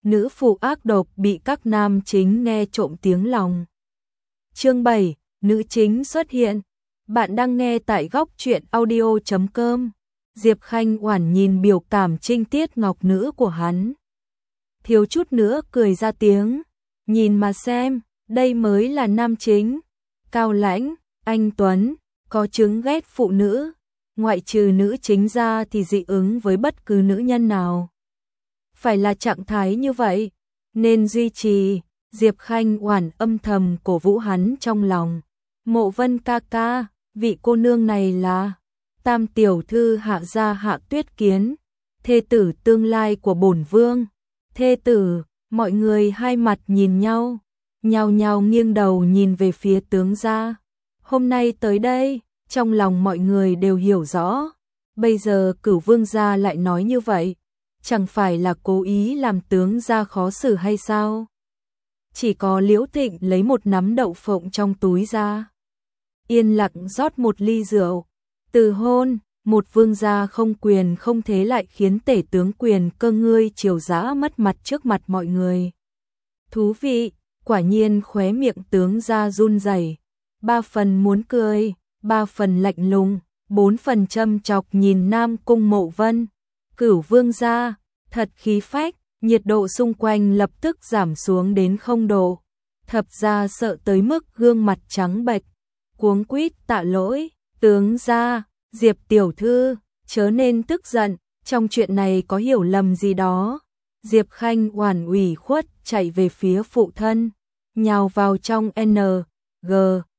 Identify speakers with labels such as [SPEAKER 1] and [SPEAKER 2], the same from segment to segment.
[SPEAKER 1] nữ phụ ác độc bị các nam chính nghe trộm tiếng lòng. Chương 7, nữ chính xuất hiện. Bạn đang nghe tại góc truyện audio.com. Diệp Khanh Oản nhìn biểu cảm trinh tiết ngọc nữ của hắn, thiếu chút nữa cười ra tiếng. Nhìn mà xem, đây mới là nam chính, cao lãnh, anh tuấn, có chứng ghét phụ nữ, ngoại trừ nữ chính ra thì dị ứng với bất cứ nữ nhân nào. Phải là trạng thái như vậy, nên duy trì. Diệp Khanh Oản âm thầm cổ vũ hắn trong lòng. Mộ Vân ca ca, vị cô nương này là tam tiểu thư Hạ gia Hạ Tuyết Kiến, thê tử tương lai của bổn vương. Thê tử, mọi người hai mặt nhìn nhau, nhao nhao nghiêng đầu nhìn về phía tướng gia. Hôm nay tới đây, trong lòng mọi người đều hiểu rõ, bây giờ Cửu vương gia lại nói như vậy, chẳng phải là cố ý làm tướng gia khó xử hay sao? Chỉ có Liễu Thịnh lấy một nắm đậu phộng trong túi ra, yên lặng rót một ly rượu. Từ hôn, một vương gia không quyền không thế lại khiến tể tướng Quyền Cơ ngươi triều dã mất mặt trước mặt mọi người. Thú vị, quả nhiên. Khóe miệng tướng gia run rẩy, 3 phần muốn cười, 3 phần lạnh lùng, 4 phần châm chọc nhìn Nam Cung Mộ Vân. Cửu vương gia, thật khí phách. Nhiệt độ xung quanh lập tức giảm xuống đến 0 độ. Thập gia sợ tới mức gương mặt trắng bệch, cuống quýt tạ lỗi. Tướng gia, Diệp tiểu thư, chớ nên tức giận, trong chuyện này có hiểu lầm gì đó. Diệp Khanh Oản ủy khuất chạy về phía phụ thân, nhào vào trong N.G.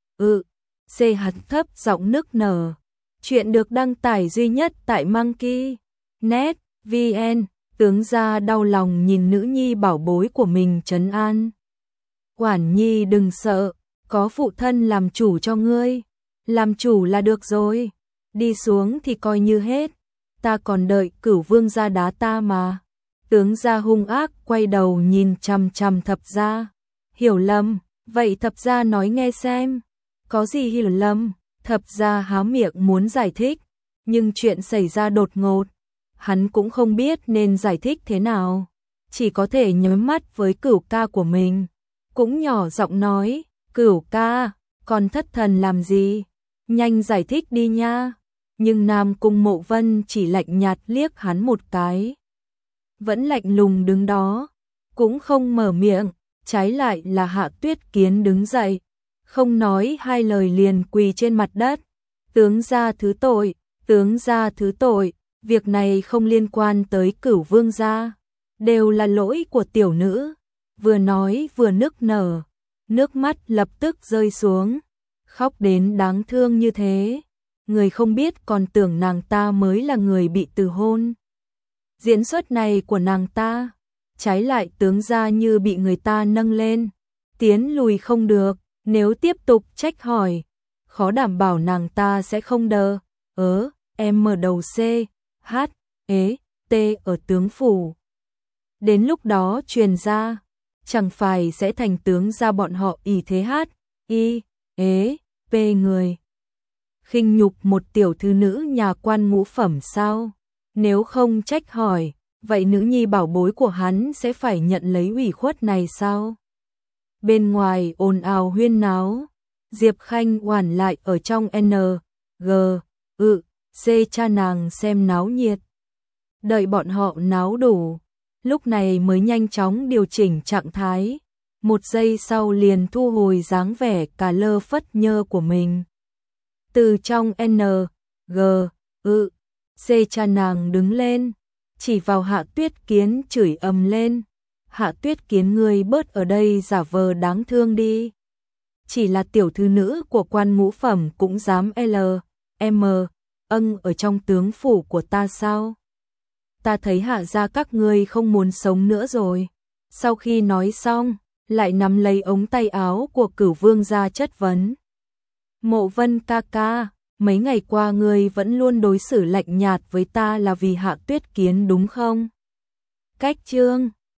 [SPEAKER 1] C hạt thấp giọng nức nở. Chuyện được đăng tải duy nhất tại Monkey.net VN. Tướng gia đau lòng nhìn nữ nhi bảo bối của mình trấn an. Oản nhi đừng sợ, có phụ thân làm chủ cho ngươi, làm chủ là được rồi, đi xuống thì coi như hết, ta còn đợi Cửu vương gia đá ta mà. Tướng gia hung ác quay đầu nhìn chằm chằm thập gia. Hiểu lầm, vậy thập gia nói nghe xem. Có gì hiểu lầm? Thập gia há miệng muốn giải thích, nhưng chuyện xảy ra đột ngột, hắn cũng không biết nên giải thích thế nào, chỉ có thể nhắm mắt với Cửu ca của mình, cũng nhỏ giọng nói, Cửu ca, còn thất thần làm gì, nhanh giải thích đi nha. Nhưng Nam Cung Mộ Vân chỉ lạnh nhạt liếc hắn một cái, vẫn lạnh lùng đứng đó, cũng không mở miệng. Trái lại là Hạ Tuyết Kiến đứng dậy, không nói hai lời liền quỳ trên mặt đất. Tướng gia thứ tội, tướng gia thứ tội. Việc này không liên quan tới Cửu vương gia, đều là lỗi của tiểu nữ. Vừa nói vừa nức nở, nước mắt lập tức rơi xuống, khóc đến đáng thương như thế. Người không biết còn tưởng nàng ta mới là người bị từ hôn. Diễn xuất này của nàng ta, trái lại tướng gia như bị người ta nâng lên, tiến lùi không được. Nếu tiếp tục trách hỏi, khó đảm bảo nàng ta sẽ không đờ. Em mở đầu C. T ở tướng phủ. Đến lúc đó truyền ra, chẳng phải sẽ thành tướng gia bọn họ ỷ thế P người. Khinh nhục một tiểu thư nữ nhà quan ngũ phẩm sao? Nếu không trách hỏi, vậy nữ nhi bảo bối của hắn sẽ phải nhận lấy ủy khuất này sao? Bên ngoài ồn ào huyên náo, Diệp Khanh Oản lại ở trong N.G. C cha nàng xem náo nhiệt. Đợi bọn họ náo đủ, lúc này mới nhanh chóng điều chỉnh trạng thái, 1 giây sau liền thu hồi dáng vẻ cà lơ phất nhơ của mình. Từ trong N.G. C cha nàng đứng lên, chỉ vào Hạ Tuyết Kiến chửi ầm lên. Hạ Tuyết Kiến ngươi bớt ở đây giả vờ đáng thương đi. Chỉ là tiểu thư nữ của quan ngũ phẩm cũng dám ở trong tướng phủ của ta sao? Ta thấy Hạ gia các ngươi không muốn sống nữa rồi. Sau khi nói xong, lại nắm lấy ống tay áo của Cửu vương gia chất vấn. Mộ Vân ca ca, mấy ngày qua ngươi vẫn luôn đối xử lạnh nhạt với ta là vì Hạ Tuyết Kiến đúng không? Cách chương